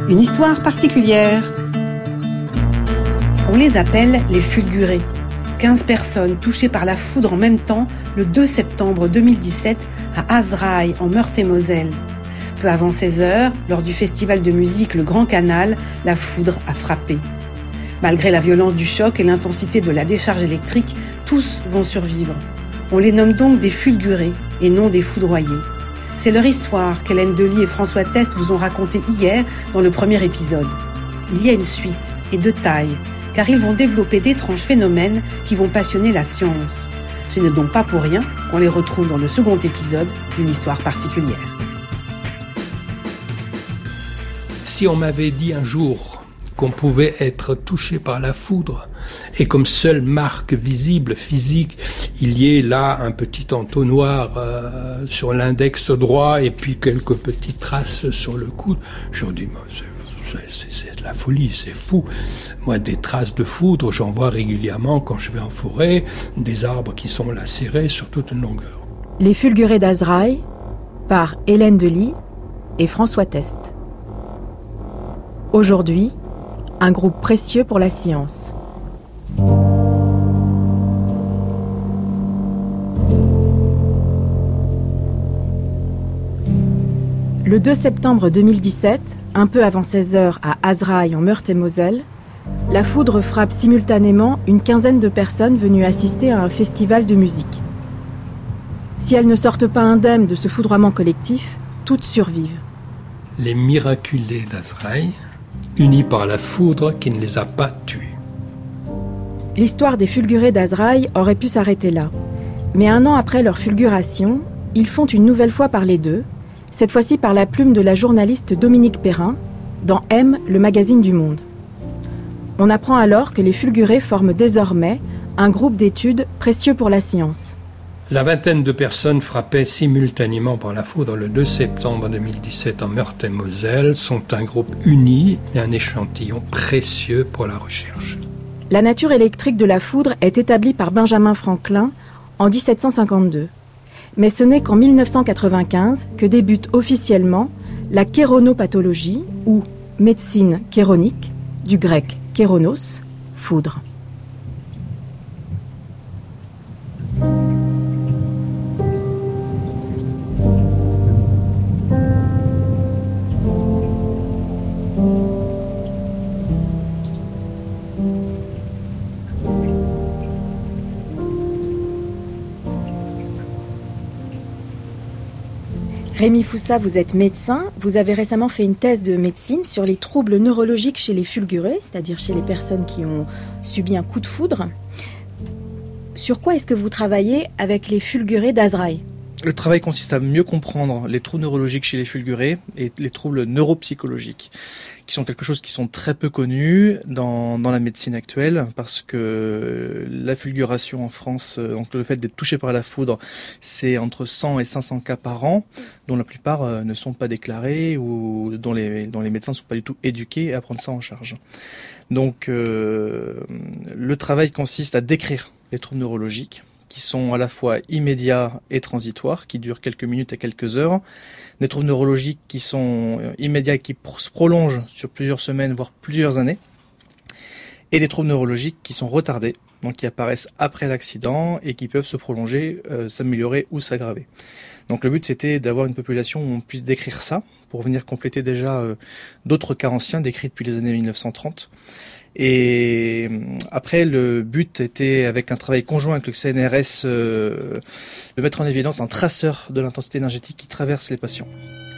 Une histoire particulière. On les appelle les fulgurés. 15 personnes touchées par la foudre en même temps le 2 septembre 2017 à Azraï, en Meurthe-et-Moselle. Peu avant 16 heures, lors du festival de musique Le Grand Canal, la foudre a frappé. Malgré la violence du choc et l'intensité de la décharge électrique, tous vont survivre. On les nomme donc des fulgurés et non des foudroyés. C'est leur histoire qu'Hélène Delis et François Test vous ont racontée hier dans le premier épisode. Il y a une suite, et de taille, car ils vont développer d'étranges phénomènes qui vont passionner la science. Ce n'est donc pas pour rien qu'on les retrouve dans le second épisode d'une histoire particulière. Si on m'avait dit un jour qu'on pouvait être touché par la foudre et comme seule marque visible, physique, il y ait là un petit entonnoir sur l'index droit et puis quelques petites traces sur le coude, je dis, c'est de la folie, c'est fou. Moi, des traces de foudre, j'en vois régulièrement quand je vais en forêt, des arbres qui sont lacérés sur toute une longueur. Les fulgurés d'Azraï, par Hélène Delis et François Test. Aujourd'hui, un groupe précieux pour la science. Le 2 septembre 2017, un peu avant 16h à Azraï en Meurthe-et-Moselle, la foudre frappe simultanément une quinzaine de personnes venues assister à un festival de musique. Si elles ne sortent pas indemnes de ce foudroiement collectif, toutes survivent. Les miraculés d'Azraï, unis par la foudre qui ne les a pas tués. L'histoire des fulgurés d'Azraï aurait pu s'arrêter là. Mais un an après leur fulguration, ils font une nouvelle fois parler d'eux, cette fois-ci par la plume de la journaliste Dominique Perrin, dans M, le magazine du Monde. On apprend alors que les fulgurés forment désormais un groupe d'études précieux pour la science. La vingtaine de personnes frappées simultanément par la foudre le 2 septembre 2017 en Meurthe-et-Moselle sont un groupe uni et un échantillon précieux pour la recherche. La nature électrique de la foudre est établie par Benjamin Franklin en 1752. Mais ce n'est qu'en 1995 que débute officiellement la kéronopathologie, ou médecine kéronique, du grec kéronos, foudre. Rémi Foussa, vous êtes médecin. Vous avez récemment fait une thèse de médecine sur les troubles neurologiques chez les fulgurés, c'est-à-dire chez les personnes qui ont subi un coup de foudre. Sur quoi est-ce que vous travaillez avec les fulgurés d'Azraï ? Le travail consiste à mieux comprendre les troubles neurologiques chez les fulgurés et les troubles neuropsychologiques, qui sont quelque chose qui sont très peu connus dans la médecine actuelle, parce que la fulguration en France, donc le fait d'être touché par la foudre, c'est entre 100 et 500 cas par an, dont la plupart ne sont pas déclarés ou dont les médecins ne sont pas du tout éduqués à prendre ça en charge. Donc le travail consiste à décrire les troubles neurologiques, qui sont à la fois immédiats et transitoires, qui durent quelques minutes à quelques heures, des troubles neurologiques qui sont immédiats et qui se prolongent sur plusieurs semaines, voire plusieurs années, et des troubles neurologiques qui sont retardés, donc qui apparaissent après l'accident et qui peuvent se prolonger, s'améliorer ou s'aggraver. Donc le but, c'était d'avoir une population où on puisse décrire ça, pour venir compléter déjà d'autres cas anciens décrits depuis les années 1930. Et après, le but était, avec un travail conjoint avec le CNRS, de mettre en évidence un traceur de l'intensité énergétique qui traverse les patients.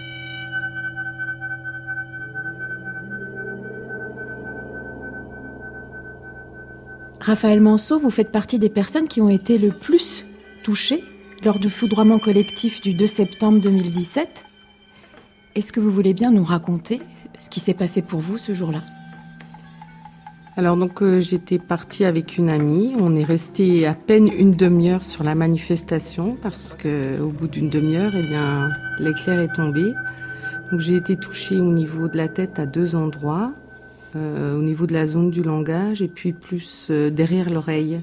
Raphaël Manceau, vous faites partie des personnes qui ont été le plus touchées lors du foudroiement collectif du 2 septembre 2017. Est-ce que vous voulez bien nous raconter ce qui s'est passé pour vous ce jour-là ? Alors donc j'étais partie avec une amie, on est resté à peine une demi-heure sur la manifestation parce que au bout d'une demi-heure, l'éclair est tombé. Donc j'ai été touchée au niveau de la tête à 2 endroits, au niveau de la zone du langage et puis plus derrière l'oreille.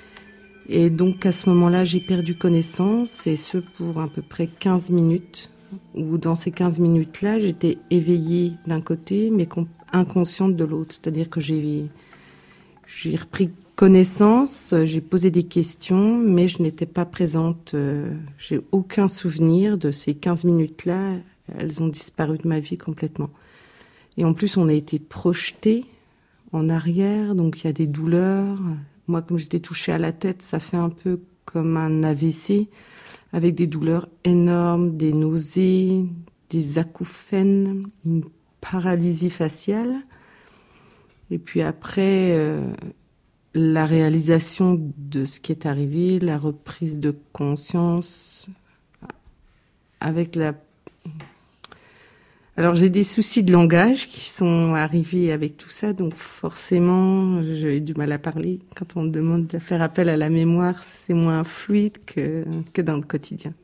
Et donc à ce moment-là, j'ai perdu connaissance et ce pour à peu près 15 minutes. où dans ces 15 minutes-là, j'étais éveillée d'un côté, mais inconsciente de l'autre. C'est-à-dire que j'ai repris connaissance, j'ai posé des questions, mais je n'étais pas présente. J'ai aucun souvenir de ces 15 minutes-là. Elles ont disparu de ma vie complètement. Et en plus, on a été projetés en arrière, donc il y a des douleurs. Moi, comme j'étais touchée à la tête, ça fait un peu comme un AVC, avec des douleurs énormes, des nausées, des acouphènes, une paralysie faciale. Et puis après, la réalisation de ce qui est arrivé, la reprise de conscience, avec la... Alors j'ai des soucis de langage qui sont arrivés avec tout ça, donc forcément j'ai du mal à parler. Quand on me demande de faire appel à la mémoire, c'est moins fluide que dans le quotidien.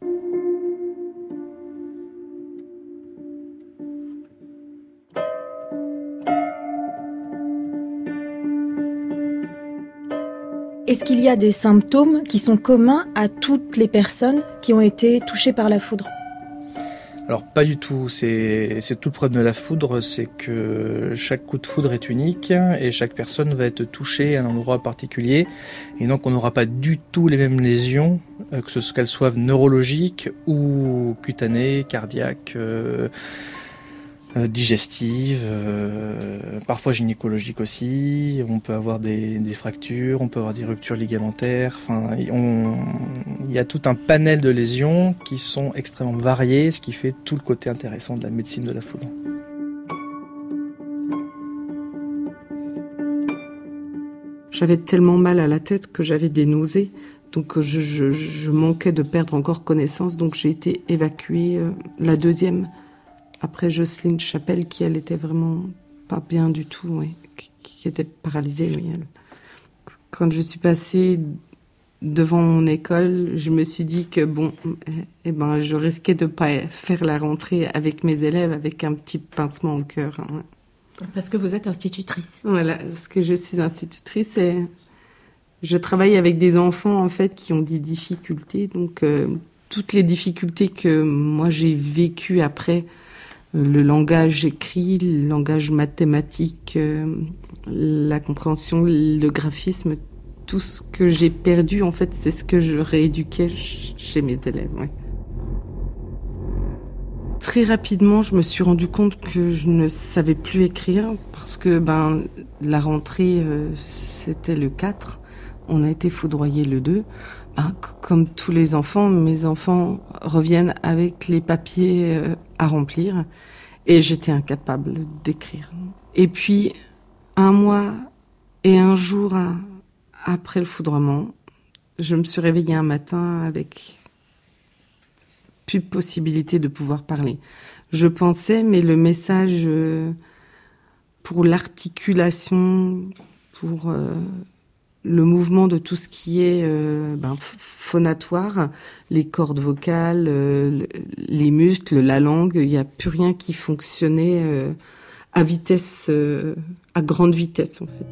Est-ce qu'il y a des symptômes qui sont communs à toutes les personnes qui ont été touchées par la foudre ? Alors pas du tout, c'est tout le problème de la foudre, c'est que chaque coup de foudre est unique et chaque personne va être touchée à un endroit particulier et donc on n'aura pas du tout les mêmes lésions, qu'elles soient neurologiques ou cutanées, cardiaques, digestives, parfois gynécologiques aussi. On peut avoir des fractures, on peut avoir des ruptures ligamentaires. Enfin, il y a tout un panel de lésions qui sont extrêmement variées, ce qui fait tout le côté intéressant de la médecine de la foudre. J'avais tellement mal à la tête que j'avais des nausées, donc je manquais de perdre encore connaissance, donc j'ai été évacuée la deuxième. Après Jocelyne Chapelle, qui elle était vraiment pas bien du tout, oui, qui était paralysée. Oui, elle. Quand je suis passée devant mon école, je me suis dit que je risquais de pas faire la rentrée avec mes élèves avec un petit pincement au cœur. Hein. Parce que vous êtes institutrice. Voilà, parce que je suis institutrice et je travaille avec des enfants en fait qui ont des difficultés. Donc toutes les difficultés que moi j'ai vécues après. Le langage écrit, le langage mathématique, la compréhension, le graphisme, tout ce que j'ai perdu, en fait, c'est ce que je rééduquais chez mes élèves. Ouais. Très rapidement, je me suis rendu compte que je ne savais plus écrire parce que la rentrée, c'était le 4. On a été foudroyés le 2. Comme tous les enfants, mes enfants reviennent avec les papiers à remplir et j'étais incapable d'écrire. Et puis, 1 mois et 1 jour après le foudroiement, je me suis réveillée un matin avec plus de possibilité de pouvoir parler. Je pensais, mais le message pour l'articulation, pour... le mouvement de tout ce qui est phonatoire, les cordes vocales, les muscles, la langue, il n'y a plus rien qui fonctionnait à vitesse, à grande vitesse en fait.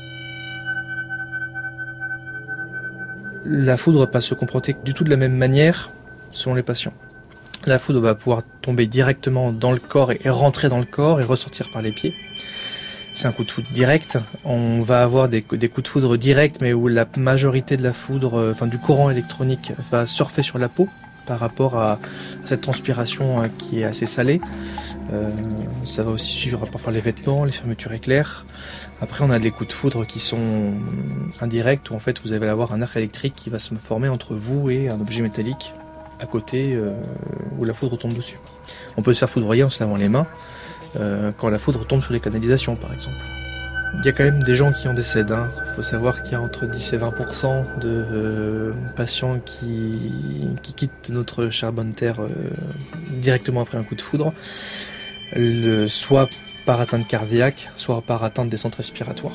La foudre ne va pas se comporter du tout de la même manière selon les patients. La foudre va pouvoir tomber directement dans le corps et rentrer dans le corps et ressortir par les pieds. C'est un coup de foudre direct. On va avoir des coups de foudre directs, mais où la majorité de la foudre, du courant électronique, va surfer sur la peau par rapport à cette transpiration qui est assez salée. Ça va aussi suivre parfois les vêtements, les fermetures éclairs. Après, on a des coups de foudre qui sont indirects, où en fait vous allez avoir un arc électrique qui va se former entre vous et un objet métallique à côté où la foudre tombe dessus. On peut se faire foudroyer en se lavant les mains. Quand la foudre tombe sur les canalisations par exemple. Il y a quand même des gens qui en décèdent. Il faut savoir qu'il y a entre 10 et 20% de patients qui quittent notre chère bonne terre directement après un coup de foudre, soit par atteinte cardiaque, soit par atteinte des centres respiratoires.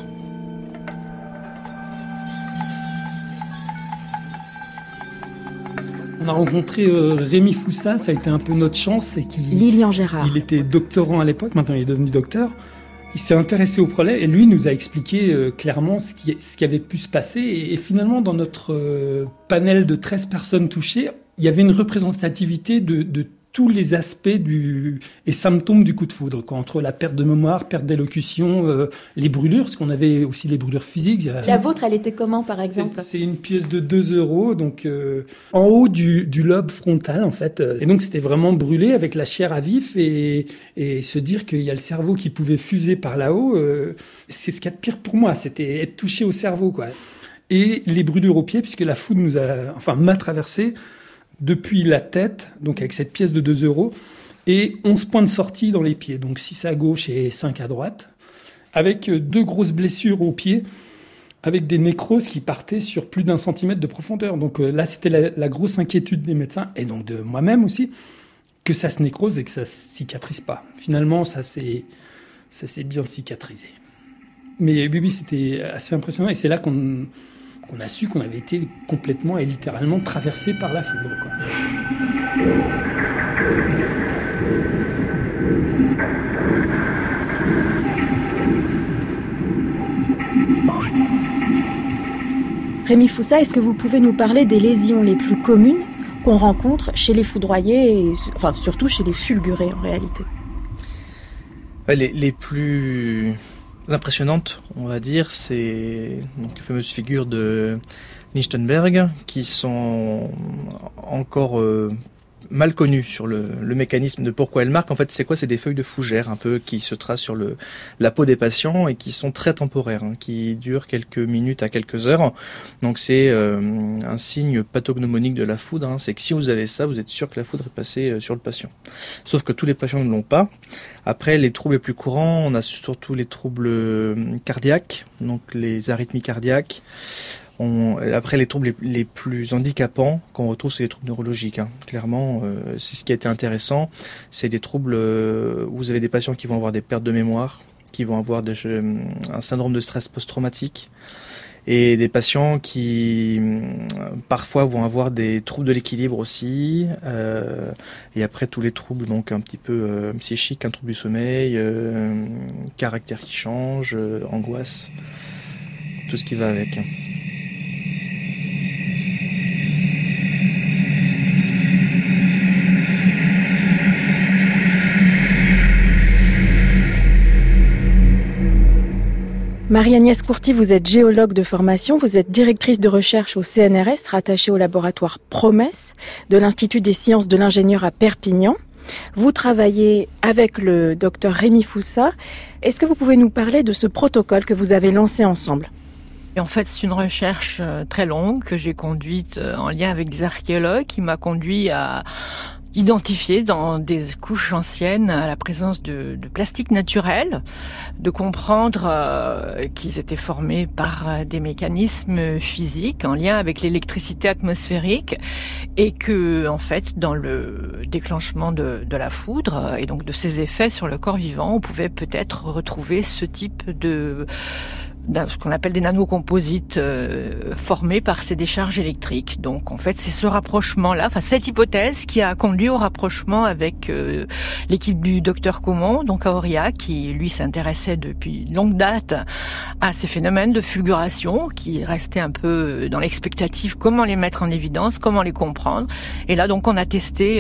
On a rencontré Rémi Foussa, ça a été un peu notre chance. Lilian Gérard. Il était doctorant à l'époque, maintenant il est devenu docteur. Il s'est intéressé au problème et lui nous a expliqué clairement ce qui avait pu se passer. Et finalement, dans notre panel de 13 personnes touchées, il y avait une représentativité de tous les aspects et symptômes du coup de foudre, quoi, entre la perte de mémoire, perte d'élocution, les brûlures, parce qu'on avait aussi les brûlures physiques. La vôtre, elle était comment, par exemple ? C'est une pièce de 2 €, donc en haut du lobe frontal, en fait. Et donc, c'était vraiment brûlé avec la chair à vif et se dire qu'il y a le cerveau qui pouvait fuser par là-haut, c'est ce qu'il y a de pire pour moi. C'était être touché au cerveau, quoi. Et les brûlures aux pieds, puisque la foudre m'a traversé depuis la tête, donc avec cette pièce de 2 €, et 11 points de sortie dans les pieds, donc 6 à gauche et 5 à droite, avec 2 grosses blessures aux pieds, avec des nécroses qui partaient sur plus d'1 centimètre de profondeur. Donc là, c'était la grosse inquiétude des médecins, et donc de moi-même aussi, que ça se nécrose et que ça se cicatrise pas. Finalement, ça s'est bien cicatrisé. Mais oui, c'était assez impressionnant, et c'est là qu'on a su qu'on avait été complètement et littéralement traversé par la foudre, quoi. Rémi Foussa, est-ce que vous pouvez nous parler des lésions les plus communes qu'on rencontre chez les foudroyés, et surtout chez les fulgurés en réalité ? Les plus impressionnantes, on va dire, c'est donc les fameuses figures de Lichtenberg, qui sont encore mal connues sur le mécanisme de pourquoi elles marquent. En fait, c'est quoi ? C'est des feuilles de fougère un peu qui se tracent sur la peau des patients et qui sont très temporaires, qui durent quelques minutes à quelques heures. Donc c'est un signe pathognomonique de la foudre. C'est que si vous avez ça, vous êtes sûr que la foudre est passée sur le patient. Sauf que tous les patients ne l'ont pas. Après, les troubles les plus courants, on a surtout les troubles cardiaques, donc les arythmies cardiaques. Après, les troubles les plus handicapants qu'on retrouve, c'est les troubles neurologiques. Clairement, c'est ce qui a été intéressant. C'est des troubles où vous avez des patients qui vont avoir des pertes de mémoire, qui vont avoir un syndrome de stress post-traumatique, et des patients qui parfois vont avoir des troubles de l'équilibre aussi. Et après, tous les troubles donc un petit peu psychiques, un trouble du sommeil, caractère qui change, angoisse, tout ce qui va avec. Marie-Agnès Courty, vous êtes géologue de formation, vous êtes directrice de recherche au CNRS, rattachée au laboratoire Promesse de l'Institut des sciences de l'ingénieur à Perpignan. Vous travaillez avec le docteur Rémi Foussa. Est-ce que vous pouvez nous parler de ce protocole que vous avez lancé ensemble ? En fait, c'est une recherche très longue que j'ai conduite en lien avec des archéologues, qui m'a conduit à identifier dans des couches anciennes la présence de plastique naturel, de comprendre qu'ils étaient formés par des mécanismes physiques en lien avec l'électricité atmosphérique, et que, en fait, dans le déclenchement de la foudre et donc de ses effets sur le corps vivant, on pouvait peut-être retrouver ce type ce qu'on appelle des nanocomposites formés par ces décharges électriques. Donc en fait, c'est ce rapprochement-là, cette hypothèse qui a conduit au rapprochement avec l'équipe du docteur Caumont, donc à Aurillac, qui lui s'intéressait depuis longue date à ces phénomènes de fulguration, qui restaient un peu dans l'expectative, comment les mettre en évidence, comment les comprendre. Et là donc on a testé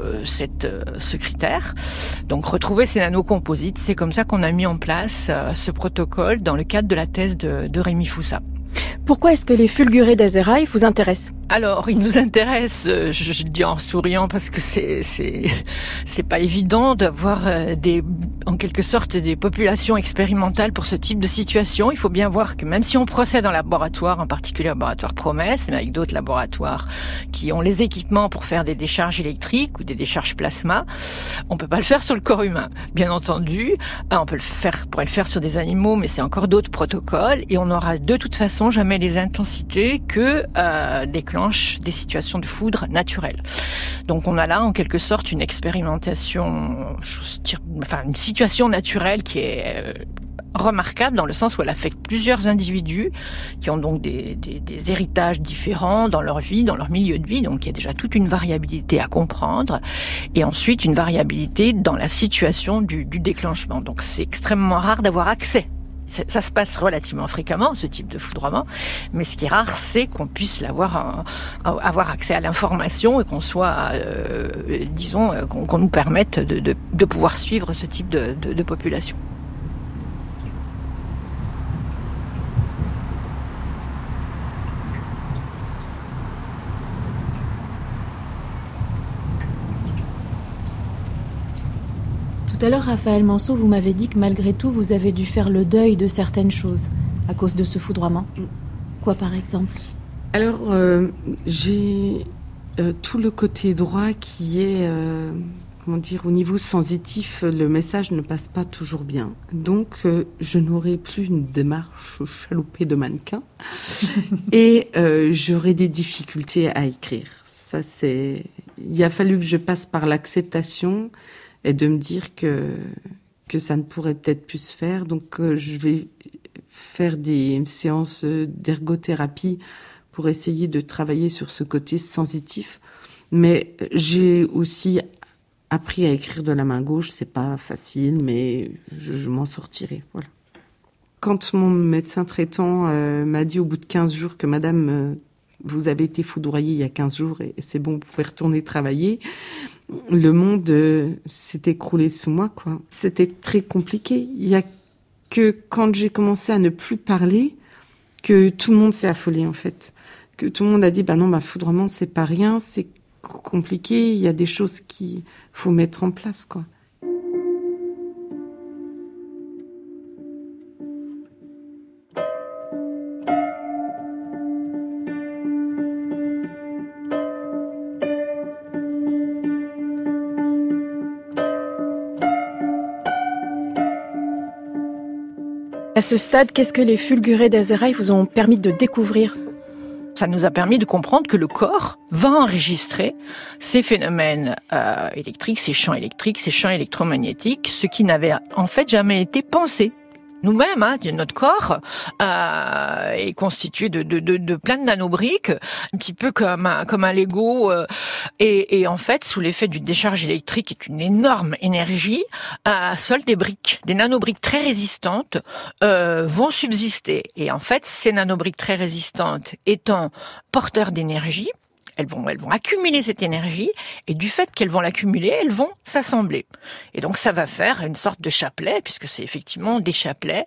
ce critère, donc retrouver ces nanocomposites. C'est comme ça qu'on a mis en place ce protocole dans le cadre de la thèse de Rémi Foussa. Pourquoi est-ce que les fulgurés d'Azeraï vous intéressent ? Alors, ils nous intéressent, je dis en souriant, parce que c'est pas évident d'avoir en quelque sorte des populations expérimentales pour ce type de situation. Il faut bien voir que même si on procède en laboratoire, en particulier au laboratoire Promesse, mais avec d'autres laboratoires qui ont les équipements pour faire des décharges électriques ou des décharges plasma, on peut pas le faire sur le corps humain. Bien entendu, on pourrait le faire sur des animaux, mais c'est encore d'autres protocoles, et on n'aura de toute façon jamais les intensités que déclenchent des situations de foudre naturelles. Donc on a là en quelque sorte une expérimentation, une situation naturelle qui est remarquable dans le sens où elle affecte plusieurs individus qui ont donc des héritages différents dans leur vie, dans leur milieu de vie. Donc il y a déjà toute une variabilité à comprendre, et ensuite une variabilité dans la situation du déclenchement. Donc c'est extrêmement rare d'avoir accès Ça se passe relativement fréquemment, ce type de foudroiement, mais ce qui est rare, c'est qu'on puisse avoir accès à l'information et qu'on soit, qu'on nous permette de pouvoir suivre ce type de population. Tout à l'heure, Raphaël Manceau, vous m'avez dit que malgré tout, vous avez dû faire le deuil de certaines choses à cause de ce foudroiement. Quoi, par exemple ? Alors, j'ai tout le côté droit qui est, au niveau sensitif, le message ne passe pas toujours bien. Donc, je n'aurai plus une démarche chaloupée de mannequin et j'aurai des difficultés à écrire. Ça, il a fallu que je passe par l'acceptation et de me dire que ça ne pourrait peut-être plus se faire. Donc, je vais faire des séances d'ergothérapie pour essayer de travailler sur ce côté sensitif. Mais j'ai aussi appris à écrire de la main gauche. C'est pas facile, mais je m'en sortirai. Voilà. Quand mon médecin traitant m'a dit au bout de 15 jours que madame, vous avez été foudroyée il y a 15 jours et c'est bon, vous pouvez retourner travailler, le monde s'est écroulé sous moi, quoi. C'était très compliqué. Il y a que quand j'ai commencé à ne plus parler que tout le monde s'est affolé, en fait. Que tout le monde a dit, foudroiement, c'est pas rien, c'est compliqué, il y a des choses qu'il faut mettre en place, quoi. À ce stade, qu'est-ce que les fulgurés d'Azraï vous ont permis de découvrir ? Ça nous a permis de comprendre que le corps va enregistrer ces phénomènes électriques, ces champs électromagnétiques, ce qui n'avait en fait jamais été pensé. Nous-mêmes, notre corps est constitué de plein de nanobriques, un petit peu comme un Lego, et en fait, sous l'effet d'une décharge électrique et d'une énorme énergie, seules des nanobriques très résistantes vont subsister. Et en fait, ces nanobriques très résistantes étant porteurs d'énergie, elles vont accumuler cette énergie, et du fait qu'elles vont l'accumuler, elles vont s'assembler. Et donc ça va faire une sorte de chapelet, puisque c'est effectivement des chapelets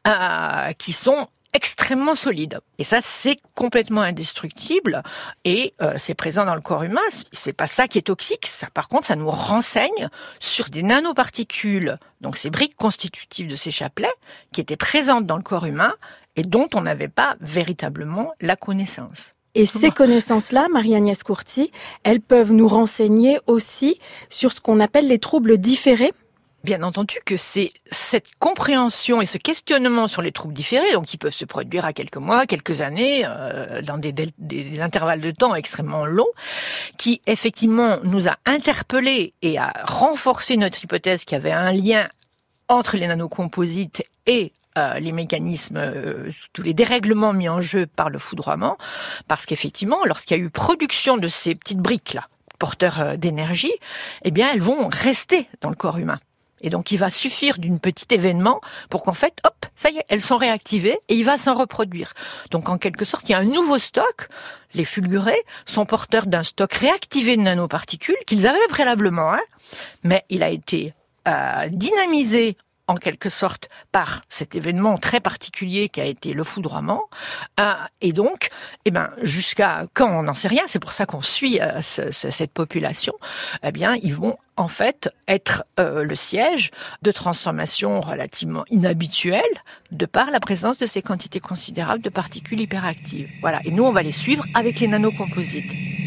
qui sont extrêmement solides. Et ça, c'est complètement indestructible, et c'est présent dans le corps humain. C'est pas ça qui est toxique. Ça, par contre, ça nous renseigne sur des nanoparticules, donc ces briques constitutives de ces chapelets, qui étaient présentes dans le corps humain et dont on n'avait pas véritablement la connaissance. Et ces connaissances-là, Marie-Agnès Courty, elles peuvent nous renseigner aussi sur ce qu'on appelle les troubles différés. Bien entendu que c'est cette compréhension et ce questionnement sur les troubles différés, donc qui peuvent se produire à quelques mois, quelques années, dans des intervalles de temps extrêmement longs, qui effectivement nous a interpellés et a renforcé notre hypothèse qu'il y avait un lien entre les nanocomposites et les mécanismes, tous les dérèglements mis en jeu par le foudroiement, parce qu'effectivement, lorsqu'il y a eu production de ces petites briques-là, porteurs d'énergie, eh bien, elles vont rester dans le corps humain. Et donc, il va suffire d'un petit événement pour qu'en fait, hop, ça y est, elles sont réactivées et il va s'en reproduire. Donc, en quelque sorte, il y a un nouveau stock. Les fulgurés sont porteurs d'un stock réactivé de nanoparticules qu'ils avaient préalablement, mais il a été dynamisé en quelque sorte par cet événement très particulier qui a été le foudroiement, et donc, jusqu'à quand on n'en sait rien, c'est pour ça qu'on suit cette population, ils vont en fait être le siège de transformations relativement inhabituelles de par la présence de ces quantités considérables de particules hyperactives. Voilà, et nous on va les suivre avec les nanocomposites.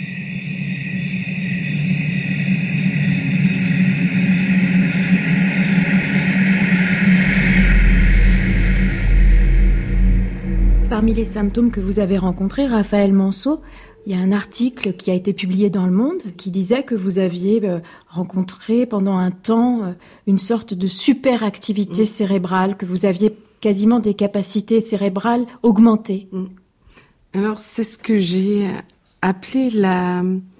Parmi les symptômes que vous avez rencontrés, Raphaël Manceau, il y a un article qui a été publié dans Le Monde qui disait que vous aviez rencontré pendant un temps une sorte de superactivité cérébrale, que vous aviez quasiment des capacités cérébrales augmentées. Alors, c'est ce que j'ai appelé la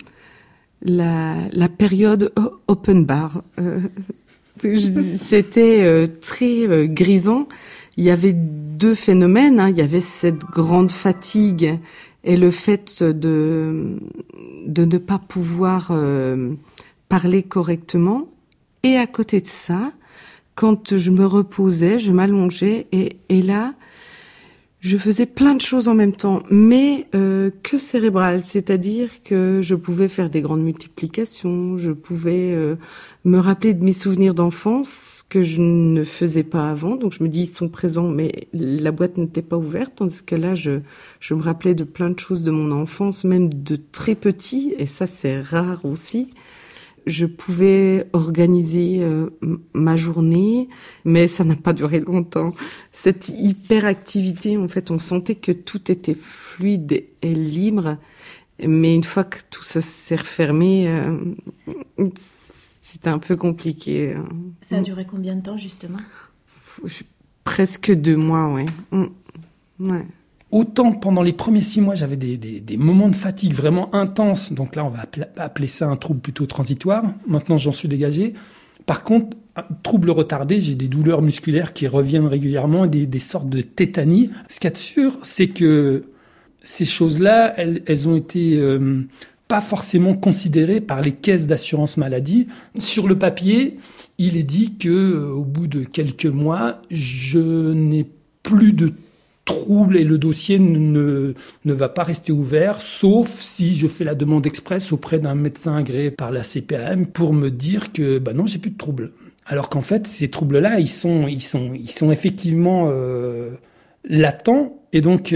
période open bar. C'était très grisant. Il y avait deux phénomènes, hein. Il y avait cette grande fatigue et le fait de ne pas pouvoir parler correctement. Et à côté de ça, quand je me reposais, je m'allongeais et là, je faisais plein de choses en même temps, mais que cérébrales, c'est-à-dire que je pouvais faire des grandes multiplications, je pouvais me rappeler de mes souvenirs d'enfance que je ne faisais pas avant, donc je me dis ils sont présents, mais la boîte n'était pas ouverte, tandis que là je me rappelais de plein de choses de mon enfance, même de très petit, et ça c'est rare aussi. Je pouvais organiser ma journée, mais ça n'a pas duré longtemps. Cette hyperactivité, en fait, on sentait que tout était fluide et libre, mais une fois que tout s'est refermé, c'était un peu compliqué. Ça a duré combien de temps, justement ? Presque 2 mois, ouais. Ouais. Autant pendant les premiers 6 mois, j'avais des moments de fatigue vraiment intenses. Donc là, on va appeler ça un trouble plutôt transitoire. Maintenant, j'en suis dégagé. Par contre, trouble retardé, j'ai des douleurs musculaires qui reviennent régulièrement, des sortes de tétanie. Ce qu'il y a de sûr, c'est que ces choses-là, elles ont été pas forcément considérées par les caisses d'assurance maladie. Sur le papier, il est dit que au bout de quelques mois, je n'ai plus de trouble et le dossier ne va pas rester ouvert, sauf si je fais la demande express auprès d'un médecin agréé par la CPAM pour me dire que non, j'ai plus de troubles. Alors qu'en fait, ces troubles-là, ils sont effectivement latents et donc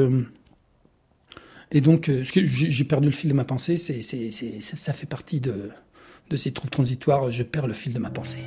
j'ai perdu le fil de ma pensée. Ça fait partie de ces troubles transitoires. Je perds le fil de ma pensée.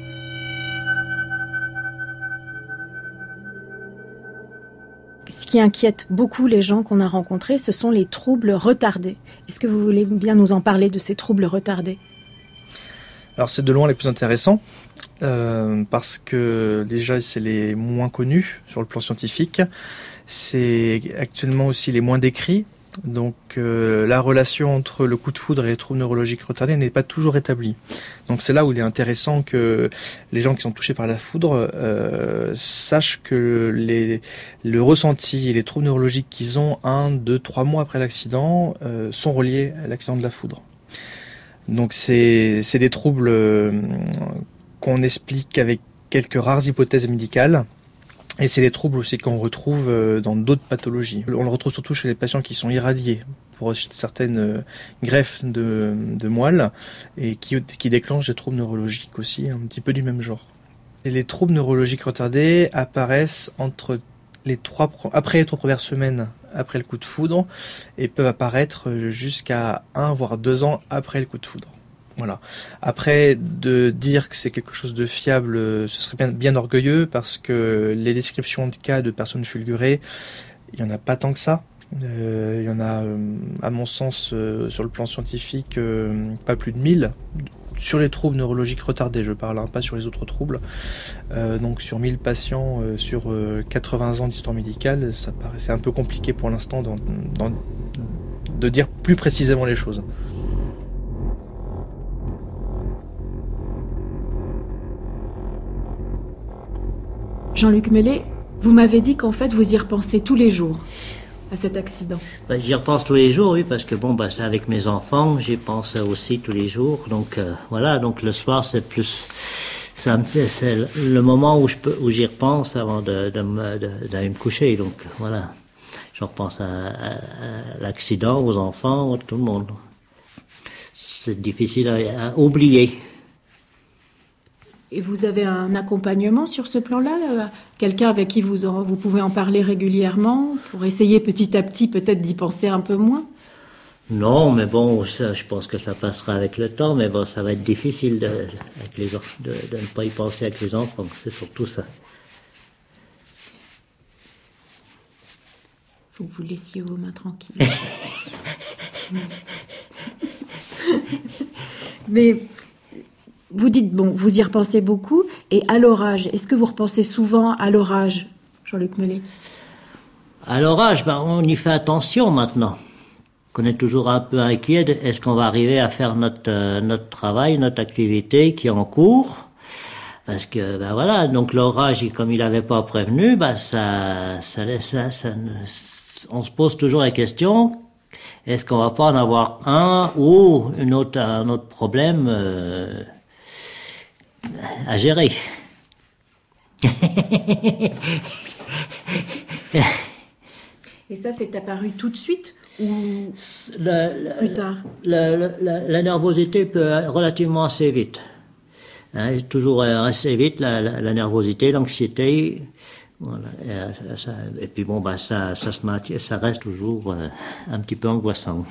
Ce qui inquiète beaucoup les gens qu'on a rencontrés, ce sont les troubles retardés. Est-ce que vous voulez bien nous en parler de ces troubles retardés ? Alors c'est de loin les plus intéressants, parce que déjà c'est les moins connus sur le plan scientifique, c'est actuellement aussi les moins décrits. Donc la relation entre le coup de foudre et les troubles neurologiques retardés n'est pas toujours établie. Donc c'est là où il est intéressant que les gens qui sont touchés par la foudre sachent que le ressenti et les troubles neurologiques qu'ils ont 1, 2, 3 mois après l'accident sont reliés à l'accident de la foudre. Donc c'est des troubles qu'on explique avec quelques rares hypothèses médicales. Et c'est des troubles aussi qu'on retrouve dans d'autres pathologies. On le retrouve surtout chez les patients qui sont irradiés pour certaines greffes de moelle et qui déclenchent des troubles neurologiques aussi un petit peu du même genre. Et les troubles neurologiques retardés apparaissent après les 3 premières semaines après le coup de foudre et peuvent apparaître jusqu'à 1 voire 2 ans après le coup de foudre. Voilà. Après, de dire que c'est quelque chose de fiable, ce serait bien orgueilleux parce que les descriptions de cas de personnes fulgurées, il n'y en a pas tant que ça. Il y en a, à mon sens, sur le plan scientifique, pas plus de 1000. Sur les troubles neurologiques retardés, je parle, pas sur les autres troubles. Donc sur 1000 patients, sur 80 ans d'histoire médicale, ça paraissait un peu compliqué pour l'instant de dire plus précisément les choses. Jean-Luc Mellet, vous m'avez dit qu'en fait vous y repensez tous les jours à cet accident. J'y repense tous les jours, oui, parce que c'est avec mes enfants, j'y pense aussi tous les jours. Donc voilà, donc le soir c'est le moment où j'y repense avant d'aller me coucher. Donc voilà, je repense à l'accident, aux enfants, à tout le monde. C'est difficile à oublier. Et vous avez un accompagnement sur ce plan-là, quelqu'un avec qui vous pouvez en parler régulièrement pour essayer petit à petit peut-être d'y penser un peu moins ? Non, mais bon, ça, je pense que ça passera avec le temps, mais bon, ça va être difficile de ne pas y penser avec les enfants, c'est surtout ça. Faut que vous laissiez vos mains tranquilles. Mais vous dites, vous y repensez beaucoup, et à l'orage, est-ce que vous repensez souvent à l'orage, Jean-Luc Mellet ? À l'orage, on y fait attention maintenant. On est toujours un peu inquiet, est-ce qu'on va arriver à faire notre travail, notre activité qui est en cours ? Parce que, ben voilà, donc l'orage, comme il n'avait pas prévenu, ben on se pose toujours la question, est-ce qu'on va pas en avoir un ou un autre problème à gérer? Et ça, c'est apparu tout de suite ou plus tard? La nervosité peut relativement assez vite. Hein, toujours assez vite, la nervosité, l'anxiété. Voilà. Et puis bon, ben ça se maintient, ça reste toujours un petit peu angoissant.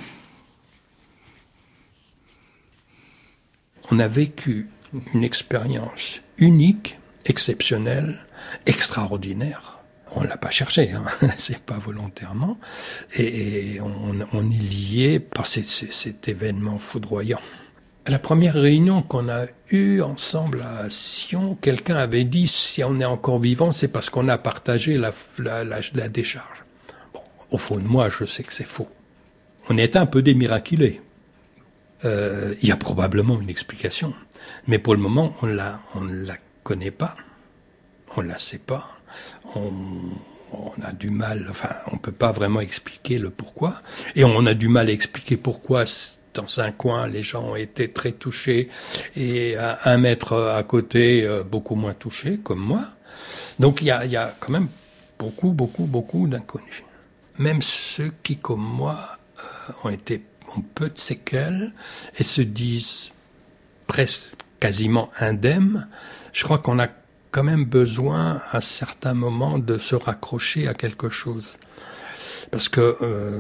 On a vécu une expérience unique, exceptionnelle, extraordinaire. On l'a pas cherché, hein. C'est pas volontairement, et on est lié par cet événement foudroyant. À la première réunion qu'on a eue ensemble à Sion, quelqu'un avait dit si on est encore vivant, c'est parce qu'on a partagé la décharge. Bon, au fond de moi, je sais que c'est faux. On est un peu des miraculés. Il y a probablement une explication, mais pour le moment, on la connaît pas, on la sait pas. On a du mal, enfin, on peut pas vraiment expliquer le pourquoi, et on a du mal à expliquer pourquoi dans un coin les gens ont été très touchés et à 1 mètre à côté beaucoup moins touchés, comme moi. Donc il y a quand même beaucoup d'inconnus. Même ceux qui, comme moi, ont peu de séquelles et se disent presque quasiment indemnes, je crois qu'on a quand même besoin à certains moments de se raccrocher à quelque chose. Parce que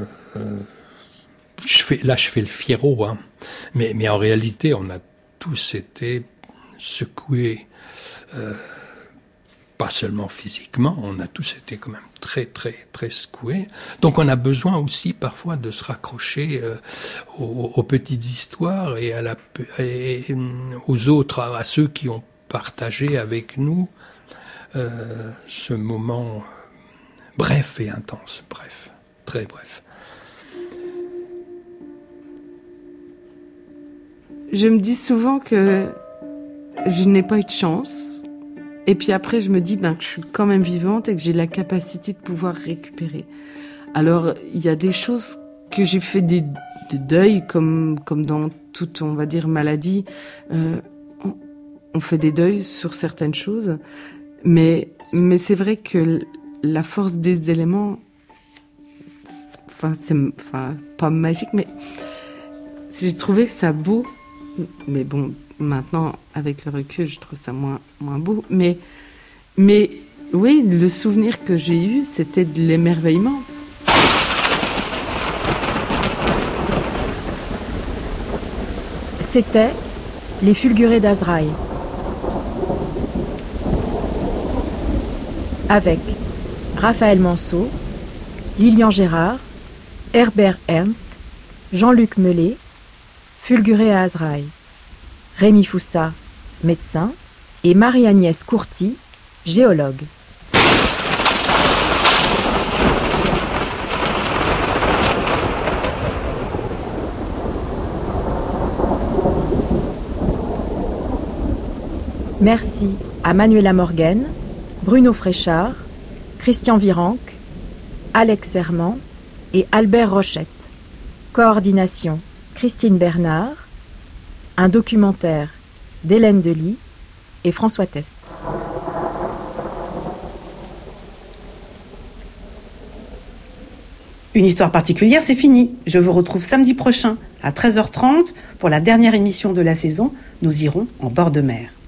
je fais le fiero, hein. Mais en réalité, on a tous été secoués, pas seulement physiquement, on a tous été quand même très secoués. Donc on a besoin aussi parfois de se raccrocher aux petites histoires et aux autres, à ceux qui ont partagé avec nous ce moment bref et intense, très bref. Je me dis souvent que je n'ai pas eu de chance. Et puis après, je me dis que je suis quand même vivante et que j'ai la capacité de pouvoir récupérer. Alors, il y a des choses que j'ai fait des deuils, comme dans toute, on va dire, maladie. On fait des deuils sur certaines choses. Mais c'est vrai que la force des éléments, c'est pas magique, mais j'ai trouvé ça beau. Mais bon, maintenant, avec le recul, je trouve ça moins beau. Mais oui, le souvenir que j'ai eu, c'était de l'émerveillement. C'était Les Fulgurés d'Azraï. Avec Raphaël Manceau, Lilian Gérard, Herbert Ernst, Jean-Luc Mellet, Fulguré à Azraï, Rémi Foussa, médecin, et Marie-Agnès Courty, géologue. Merci à Manuela Morgan, Bruno Fréchard, Christian Virenque, Alex Serment et Albert Rochette. Coordination Christine Bernard. Un documentaire d'Hélène Delis et François Test. Une histoire particulière, c'est fini. Je vous retrouve samedi prochain à 13h30 pour la dernière émission de la saison. Nous irons en bord de mer.